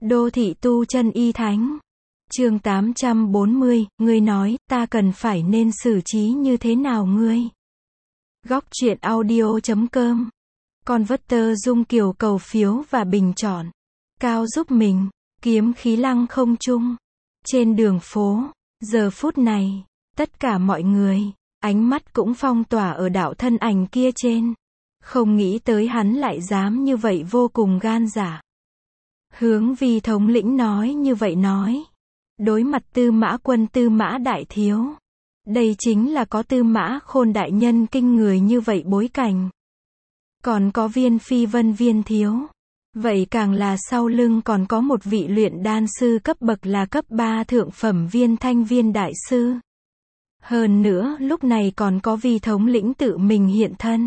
Đô thị tu chân y thánh. Chương 840, ngươi nói, ta cần phải nên xử trí như thế nào ngươi? Góc truyện audio.com. Converter Dung Kiều cầu phiếu và bình chọn. Cao giúp mình, kiếm khí lăng không trung. Trên đường phố, giờ phút này, tất cả mọi người, ánh mắt cũng phong tỏa ở đạo thân ảnh kia trên. Không nghĩ tới hắn lại dám như vậy, vô cùng gan dạ. Hướng Vi thống lĩnh nói như vậy nói. Đối mặt Tư Mã Quân, Tư Mã đại thiếu. Đây chính là có Tư Mã Khôn đại nhân kinh người như vậy bối cảnh. Còn có Viên Phi Vân Viên thiếu. Vậy càng là sau lưng còn có một vị luyện đan sư cấp bậc là cấp 3 thượng phẩm Viên Thanh Viên đại sư. Hơn nữa, lúc này còn có Vi thống lĩnh tự mình hiện thân.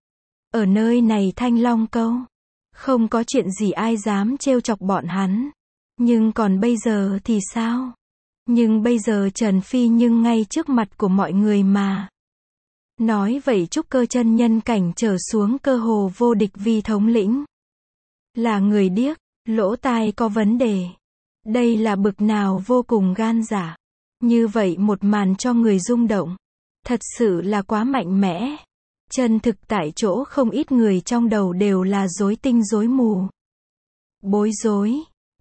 Ở nơi này Thanh Long Câu, không có chuyện gì ai dám trêu chọc bọn hắn. Nhưng còn bây giờ thì sao? Nhưng bây giờ Trần Phi nhưng ngay trước mặt của mọi người mà. Nói vậy trúc cơ chân nhân cảnh trở xuống cơ hồ vô địch Vi thống lĩnh. Là người điếc, lỗ tai có vấn đề. Đây là bực nào vô cùng gan dạ. Như vậy một màn cho người rung động. Thật sự là quá mạnh mẽ. Chân thực tại chỗ không ít người trong đầu đều là rối tinh rối mù. Bối rối.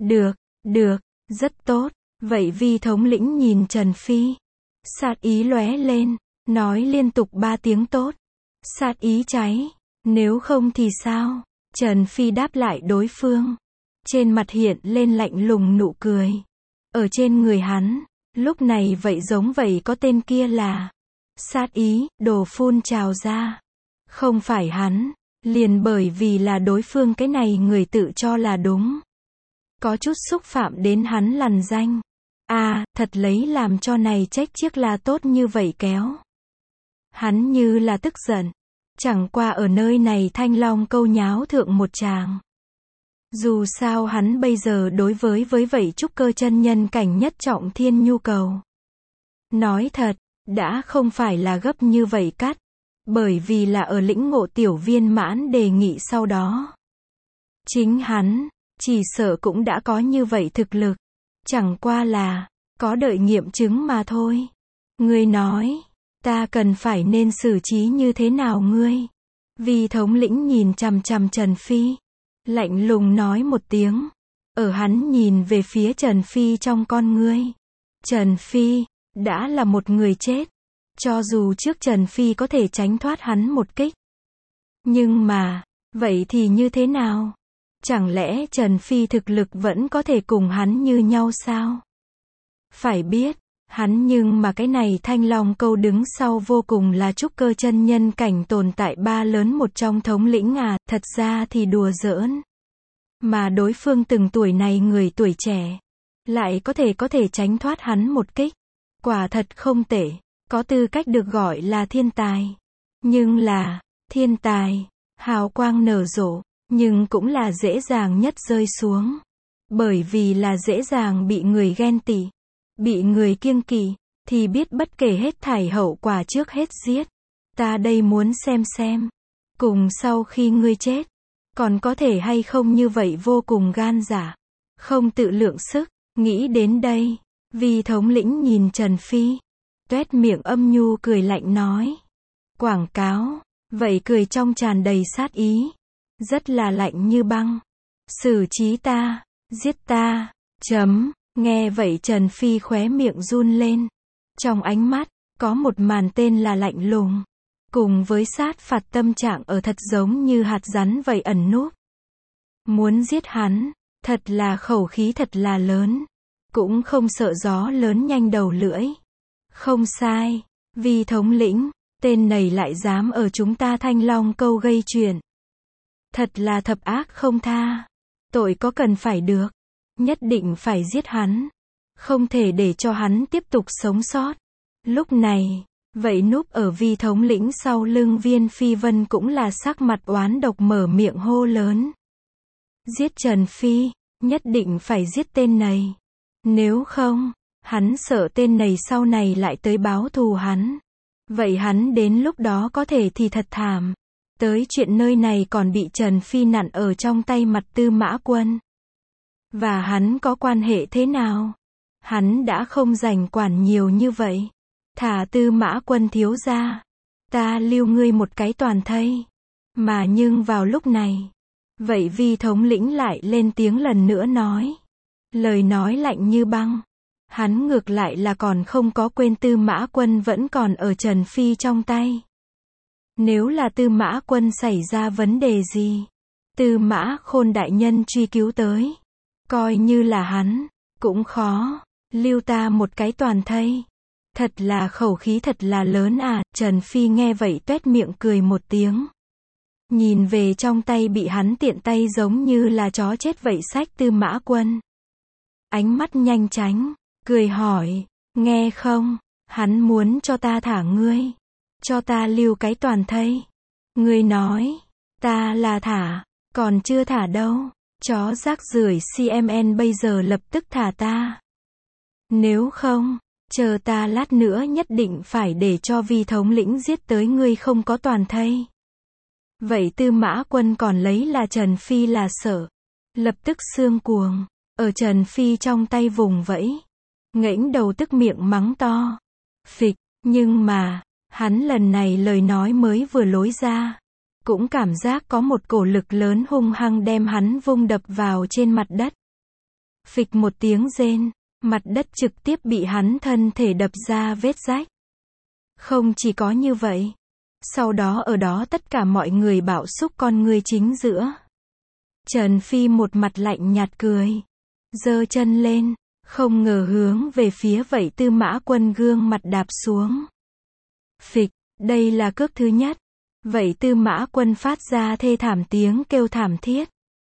Được, rất tốt. Vậy Vi thống lĩnh nhìn Trần Phi. Sát ý lóe lên, nói liên tục 3 tiếng tốt. Sát ý cháy. Nếu không thì sao? Trần Phi đáp lại đối phương. Trên mặt hiện lên lạnh lùng nụ cười. Ở trên người hắn, lúc này vậy giống vậy có tên kia là sát ý, đồ phun trào ra. Không phải hắn, liền bởi vì là đối phương cái này người tự cho là đúng. Có chút xúc phạm đến hắn lằn danh. Thật lấy làm cho này trách chiếc là tốt như vậy kéo. Hắn như là tức giận. Chẳng qua ở nơi này Thanh Long Câu nháo thượng một tràng. Dù sao hắn bây giờ đối với vậy trúc cơ chân nhân cảnh nhất trọng thiên nhu cầu. Nói thật, đã không phải là gấp như vậy cắt. Bởi vì là ở lĩnh ngộ tiểu viên mãn đề nghị sau đó. Chính hắn, chỉ sợ cũng đã có như vậy thực lực. Chẳng qua là, có đợi nghiệm chứng mà thôi. Ngươi nói, ta cần phải nên xử trí như thế nào ngươi? Vi thống lĩnh nhìn chằm chằm Trần Phi. Lạnh lùng nói một tiếng. Ở hắn nhìn về phía Trần Phi trong con ngươi. Trần Phi, đã là một người chết. Cho dù trước Trần Phi có thể tránh thoát hắn một kích. Nhưng mà, vậy thì như thế nào? Chẳng lẽ Trần Phi thực lực vẫn có thể cùng hắn như nhau sao? Phải biết, hắn nhưng mà cái này Thanh Long Câu đứng sau vô cùng là trúc cơ chân nhân cảnh tồn tại 3 lớn một trong thống lĩnh thật ra thì đùa giỡn. Mà đối phương từng tuổi này người tuổi trẻ, lại có thể tránh thoát hắn một kích. Quả thật không tệ, có tư cách được gọi là thiên tài. Nhưng là, thiên tài, hào quang nở rộ, nhưng cũng là dễ dàng nhất rơi xuống. Bởi vì là dễ dàng bị người ghen tị, bị người kiêng kỵ, thì biết bất kể hết thảy hậu quả trước hết giết. Ta đây muốn xem, cùng sau khi ngươi chết, còn có thể hay không như vậy vô cùng gan dạ, không tự lượng sức. Nghĩ đến đây, Vi thống lĩnh nhìn Trần Phi, tuét miệng âm nhu cười lạnh nói. Quảng cáo, vậy cười trong tràn đầy sát ý. Rất là lạnh như băng. Xử trí ta, giết ta, Nghe vậy Trần Phi khóe miệng run lên. Trong ánh mắt, có một màn tên là lạnh lùng. Cùng với sát phạt tâm trạng ở thật giống như hạt rắn vậy ẩn núp. Muốn giết hắn, thật là khẩu khí thật là lớn. Cũng không sợ gió lớn nhanh đầu lưỡi. Không sai, Vi thống lĩnh, tên này lại dám ở chúng ta Thanh Long Câu gây chuyện. Thật là thập ác không tha. Tội có cần phải được. Nhất định phải giết hắn. Không thể để cho hắn tiếp tục sống sót. Lúc này, vậy núp ở Vi thống lĩnh sau lưng Viên Phi Vân cũng là sắc mặt oán độc mở miệng hô lớn. Giết Trần Phi, nhất định phải giết tên này. Nếu không, hắn sợ tên này sau này lại tới báo thù hắn. Vậy hắn đến lúc đó có thể thì thật thảm. Tới chuyện nơi này còn bị Trần Phi nặn ở trong tay mặt Tư Mã Quân. Và hắn có quan hệ thế nào? Hắn đã không rảnh quản nhiều như vậy. Thả Tư Mã Quân thiếu gia. Ta lưu ngươi một cái toàn thây. Mà nhưng vào lúc này. Vậy Vi thống lĩnh lại lên tiếng lần nữa nói. Lời nói lạnh như băng. Hắn ngược lại là còn không có quên Tư Mã Quân vẫn còn ở Trần Phi trong tay. Nếu là Tư Mã Quân xảy ra vấn đề gì, Tư Mã Khôn đại nhân truy cứu tới, coi như là hắn, cũng khó, lưu ta một cái toàn thây. Thật là khẩu khí thật là lớn à, Trần Phi nghe vậy tuét miệng cười một tiếng. Nhìn về trong tay bị hắn tiện tay giống như là chó chết vậy xách Tư Mã Quân. Ánh mắt nhanh tránh, cười hỏi, nghe không, hắn muốn cho ta thả ngươi, cho ta lưu cái toàn thây. Ngươi nói, ta là thả, còn chưa thả đâu, chó rác rưởi CMN bây giờ lập tức thả ta. Nếu không, chờ ta lát nữa nhất định phải để cho Vi thống lĩnh giết tới ngươi không có toàn thây. Vậy Tư Mã Quân còn lấy là Trần Phi là sợ. Lập tức xương cuồng, ở Trần Phi trong tay vùng vẫy. Ngẩng đầu tức miệng mắng to. Phịch, nhưng mà, hắn lần này lời nói mới vừa lối ra. Cũng cảm giác có một cổ lực lớn hung hăng đem hắn vung đập vào trên mặt đất. Phịch một tiếng rên, mặt đất trực tiếp bị hắn thân thể đập ra vết rách. Không chỉ có như vậy. Sau đó ở đó tất cả mọi người bạo xúc con người chính giữa. Trần Phi một mặt lạnh nhạt cười. Giơ chân lên, không ngờ hướng về phía vậy Tư Mã Quân gương mặt đạp xuống. Phịch, đây là cước thứ nhất. Vậy Tư Mã Quân phát ra thê thảm tiếng kêu thảm thiết.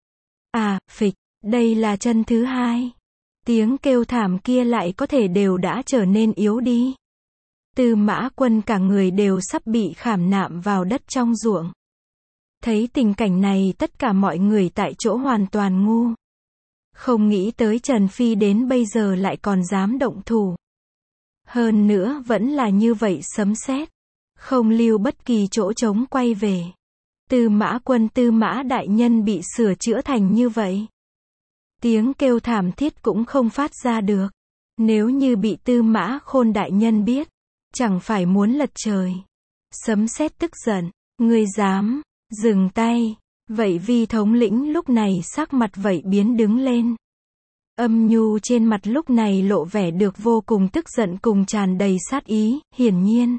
À, phịch, đây là chân thứ hai. Tiếng kêu thảm kia lại có thể đều đã trở nên yếu đi. Tư Mã Quân cả người đều sắp bị khảm nạm vào đất trong ruộng. Thấy tình cảnh này tất cả mọi người tại chỗ hoàn toàn ngu. Không nghĩ tới Trần Phi đến bây giờ lại còn dám động thủ. Hơn nữa vẫn là như vậy sấm sét. Không lưu bất kỳ chỗ trống quay về. Tư Mã Quân Tư Mã đại nhân bị sửa chữa thành như vậy. Tiếng kêu thảm thiết cũng không phát ra được. Nếu như bị Tư Mã Khôn đại nhân biết, chẳng phải muốn lật trời. Sấm sét tức giận, ngươi dám, dừng tay. Vậy Vi thống lĩnh lúc này sắc mặt vậy biến đứng lên. Âm nhu trên mặt lúc này lộ vẻ được vô cùng tức giận cùng tràn đầy sát ý, hiển nhiên.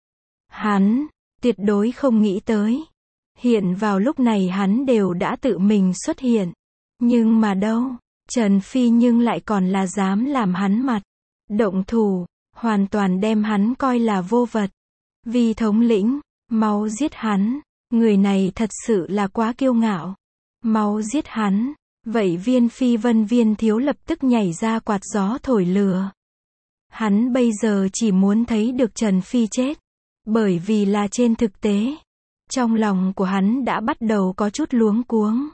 Hắn, tuyệt đối không nghĩ tới. Hiện vào lúc này hắn đều đã tự mình xuất hiện. Nhưng mà đâu, Trần Phi nhưng lại còn là dám làm hắn mặt. Động thủ, hoàn toàn đem hắn coi là vô vật. Vi thống lĩnh, mau giết hắn. Người này thật sự là quá kiêu ngạo. Mau giết hắn. Vậy Viên Phi Vân Viên thiếu lập tức nhảy ra quạt gió thổi lửa. Hắn bây giờ chỉ muốn thấy được Trần Phi chết. Bởi vì là trên thực tế, trong lòng của hắn đã bắt đầu có chút luống cuống.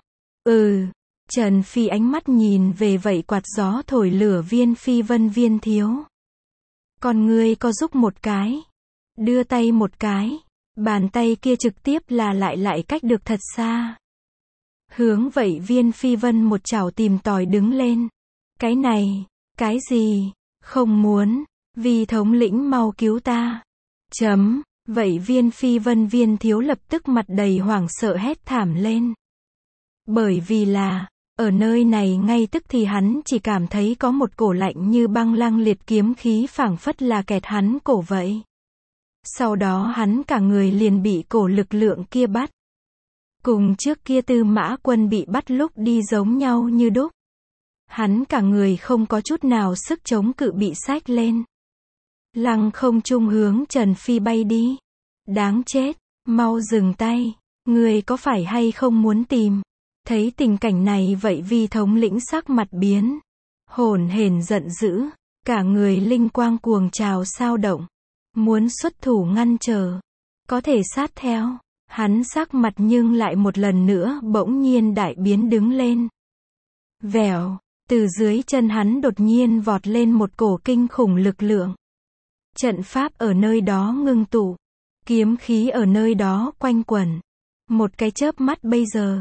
Trần Phi ánh mắt nhìn về vậy quạt gió thổi lửa Viên Phi Vân Viên thiếu. Con ngươi có giúp một cái. Đưa tay một cái. Bàn tay kia trực tiếp là lại cách được thật xa. Hướng vậy Viên Phi Vân một chảo tìm tòi đứng lên. Cái này, cái gì, không muốn, Vi thống lĩnh mau cứu ta. Vậy Viên Phi Vân Viên thiếu lập tức mặt đầy hoảng sợ hét thảm lên. Bởi vì là, ở nơi này ngay tức thì hắn chỉ cảm thấy có một cổ lạnh như băng lăng liệt kiếm khí phảng phất là kẹt hắn cổ vậy. Sau đó hắn cả người liền bị cổ lực lượng kia bắt. Cùng trước kia Tư Mã Quân bị bắt lúc đi giống nhau như đúc. Hắn cả người không có chút nào sức chống cự bị xách lên. Lăng không trung hướng Trần Phi bay đi. Đáng chết, mau dừng tay, người có phải hay không muốn tìm. Thấy tình cảnh này vậy Vi thống lĩnh sắc mặt biến. Hổn hển giận dữ, cả người linh quang cuồng trào sao động. Muốn xuất thủ ngăn trở, có thể sát theo. Hắn sắc mặt nhưng lại một lần nữa bỗng nhiên đại biến đứng lên. Vèo, từ dưới chân hắn đột nhiên vọt lên một cổ kinh khủng lực lượng. Trận pháp ở nơi đó ngưng tụ. Kiếm khí ở nơi đó quanh quẩn. Một cái chớp mắt bây giờ.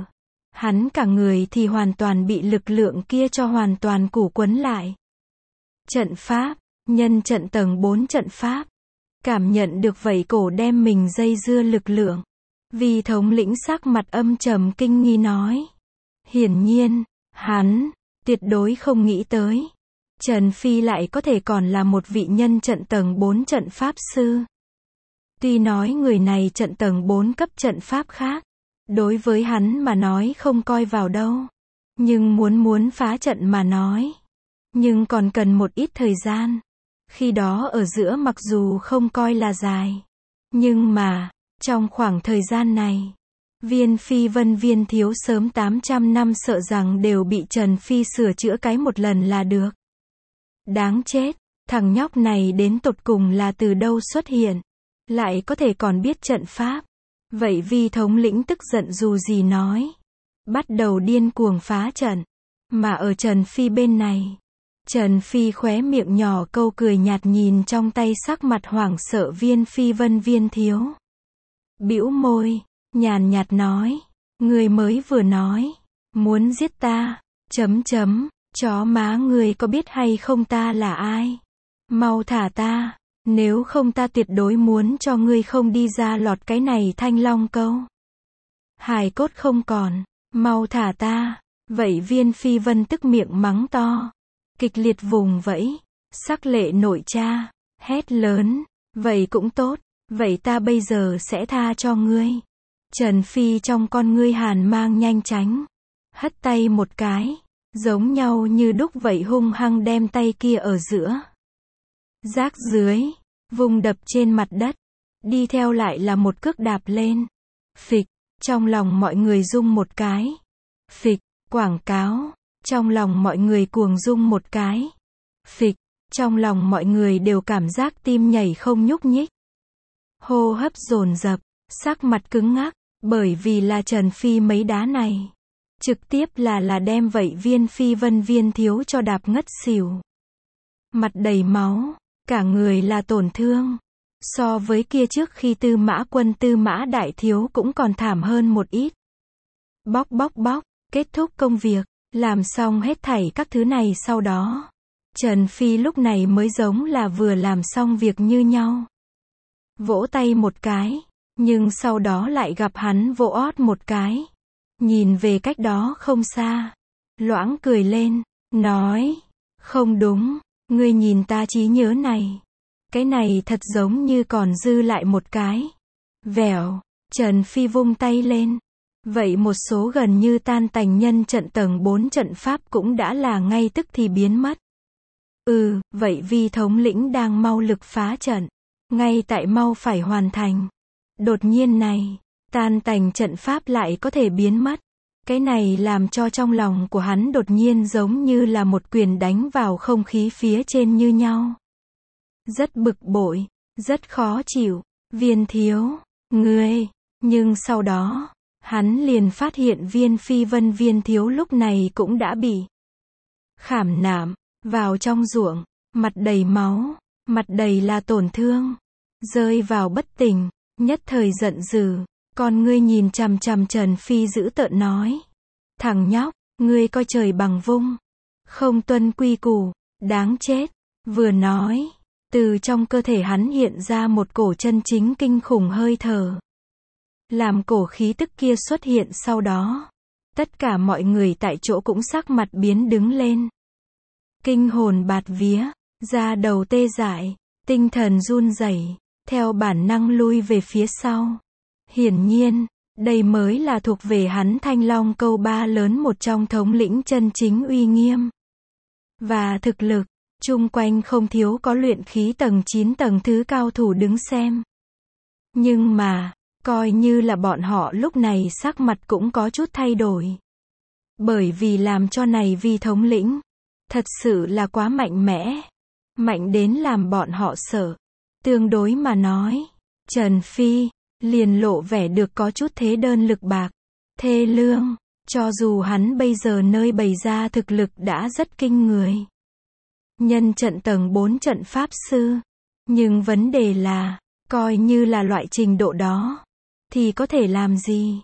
Hắn cả người thì hoàn toàn bị lực lượng kia cho hoàn toàn củ quấn lại. Trận pháp, nhân trận tầng 4 trận pháp. Cảm nhận được vảy cổ đem mình dây dưa lực lượng. Vi thống lĩnh sắc mặt âm trầm kinh nghi nói. Hiển nhiên, hắn, tuyệt đối không nghĩ tới. Trần Phi lại có thể còn là một vị nhân trận tầng 4 trận pháp sư. Tuy nói người này trận tầng 4 cấp trận pháp khác. Đối với hắn mà nói không coi vào đâu. Nhưng muốn phá trận mà nói. Nhưng còn cần một ít thời gian. Khi đó ở giữa mặc dù không coi là dài. Nhưng mà, trong khoảng thời gian này, Viên Phi Vân Viên thiếu sớm 800 năm sợ rằng đều bị Trần Phi sửa chữa cái một lần là được. Đáng chết, thằng nhóc này đến tột cùng là từ đâu xuất hiện. Lại có thể còn biết trận pháp. Vậy Vi thống lĩnh tức giận dù gì nói. Bắt đầu điên cuồng phá trận. Mà ở Trần Phi bên này. Trần Phi khóe miệng nhỏ câu cười nhạt nhìn trong tay sắc mặt hoảng sợ Viên Phi Vân Viên thiếu. Bĩu môi, nhàn nhạt nói. Người mới vừa nói. Muốn giết ta. Chó má người có biết hay không ta là ai? Mau thả ta. Nếu không ta tuyệt đối muốn cho ngươi không đi ra lọt cái này Thanh Long câu. Hài cốt không còn. Mau thả ta. Vậy Viên Phi Vân tức miệng mắng to. Kịch liệt vùng vẫy. Sắc lệ nội cha. Hét lớn. Vậy cũng tốt. Vậy ta bây giờ sẽ tha cho ngươi. Trần Phi trong con ngươi hàn mang nhanh tránh. Hất tay một cái. Giống nhau như đúc vậy hung hăng đem tay kia ở giữa. Rác dưới. Vùng đập trên mặt đất. Đi theo lại là một cước đạp lên. Phịch. Trong lòng mọi người rung một cái. Phịch. Quảng cáo. Trong lòng mọi người cuồng rung một cái. Phịch. Trong lòng mọi người đều cảm giác tim nhảy không nhúc nhích. Hô hấp dồn dập. Sắc mặt cứng ngắc. Bởi vì là Trần Phi mấy đá này. Trực tiếp là đem vậy Viên Phi Vân Viên thiếu cho đạp ngất xỉu. Mặt đầy máu. Cả người là tổn thương. So với kia trước khi Tư Mã Quân Tư Mã Đại Thiếu cũng còn thảm hơn một ít. Bóc. Kết thúc công việc. Làm xong hết thảy các thứ này sau đó. Trần Phi lúc này mới giống là vừa làm xong việc như nhau. Vỗ tay một cái. Nhưng sau đó lại gặp hắn vỗ ót một cái. Nhìn về cách đó không xa. Loãng cười lên. Nói. Không đúng. Ngươi nhìn ta trí nhớ này. Cái này thật giống như còn dư lại một cái. Vèo. Trần Phi vung tay lên. Vậy một số gần như tan tành nhân trận tầng 4 trận pháp cũng đã là ngay tức thì biến mất. Vậy Vi thống lĩnh đang mau lực phá trận. Ngay tại mau phải hoàn thành. Đột nhiên này. Tan tành trận pháp lại có thể biến mất. Cái này làm cho trong lòng của hắn đột nhiên giống như là một quyền đánh vào không khí phía trên như nhau. Rất bực bội, rất khó chịu. Viên thiếu, ngươi. Nhưng sau đó, hắn liền phát hiện Viên Phi Vân Viên thiếu lúc này cũng đã bị khảm nạm vào trong ruộng, mặt đầy máu, mặt đầy là tổn thương, rơi vào bất tỉnh, nhất thời giận dữ. Con ngươi nhìn chằm chằm Trần Phi dữ tợn nói. Thằng nhóc, ngươi coi trời bằng vung. Không tuân quy củ, đáng chết. Vừa nói, từ trong cơ thể hắn hiện ra một cổ chân chính kinh khủng hơi thở. Làm cổ khí tức kia xuất hiện sau đó. Tất cả mọi người tại chỗ cũng sắc mặt biến đứng lên. Kinh hồn bạt vía, da đầu tê dại, tinh thần run rẩy, theo bản năng lui về phía sau. Hiển nhiên, đây mới là thuộc về hắn Thanh Long câu ba lớn một trong thống lĩnh chân chính uy nghiêm. Và thực lực, chung quanh không thiếu có luyện khí tầng 9 tầng thứ cao thủ đứng xem. Nhưng mà, coi như là bọn họ lúc này sắc mặt cũng có chút thay đổi. Bởi vì làm cho này Vi thống lĩnh, thật sự là quá mạnh mẽ. Mạnh đến làm bọn họ sợ. Tương đối mà nói, Trần Phi liền lộ vẻ được có chút thế đơn lực bạc, thê lương, cho dù hắn bây giờ nơi bày ra thực lực đã rất kinh người. Nhân trận tầng 4 trận pháp sư, nhưng vấn đề là, coi như là loại trình độ đó, thì có thể làm gì?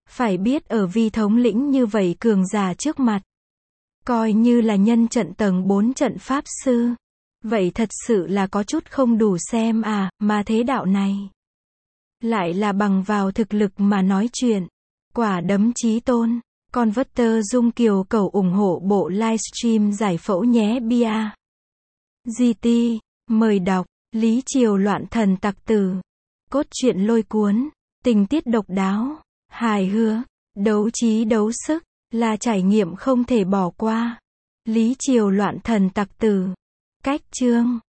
Phải biết ở vi thống lĩnh như vậy cường giả trước mặt. Coi như là nhân trận tầng 4 trận pháp sư. Vậy thật sự là có chút không đủ xem à, mà thế đạo này. Lại là bằng vào thực lực mà nói chuyện. Quả đấm chí tôn. Converter Dung Kiều cầu ủng hộ bộ livestream giải phẫu nhé bia. GT. Mời đọc. Lý Triều loạn thần tặc tử. Cốt truyện lôi cuốn. Tình tiết độc đáo. Hài hước. Đấu trí đấu sức. Là trải nghiệm không thể bỏ qua. Lý Triều loạn thần tặc tử. Cách chương.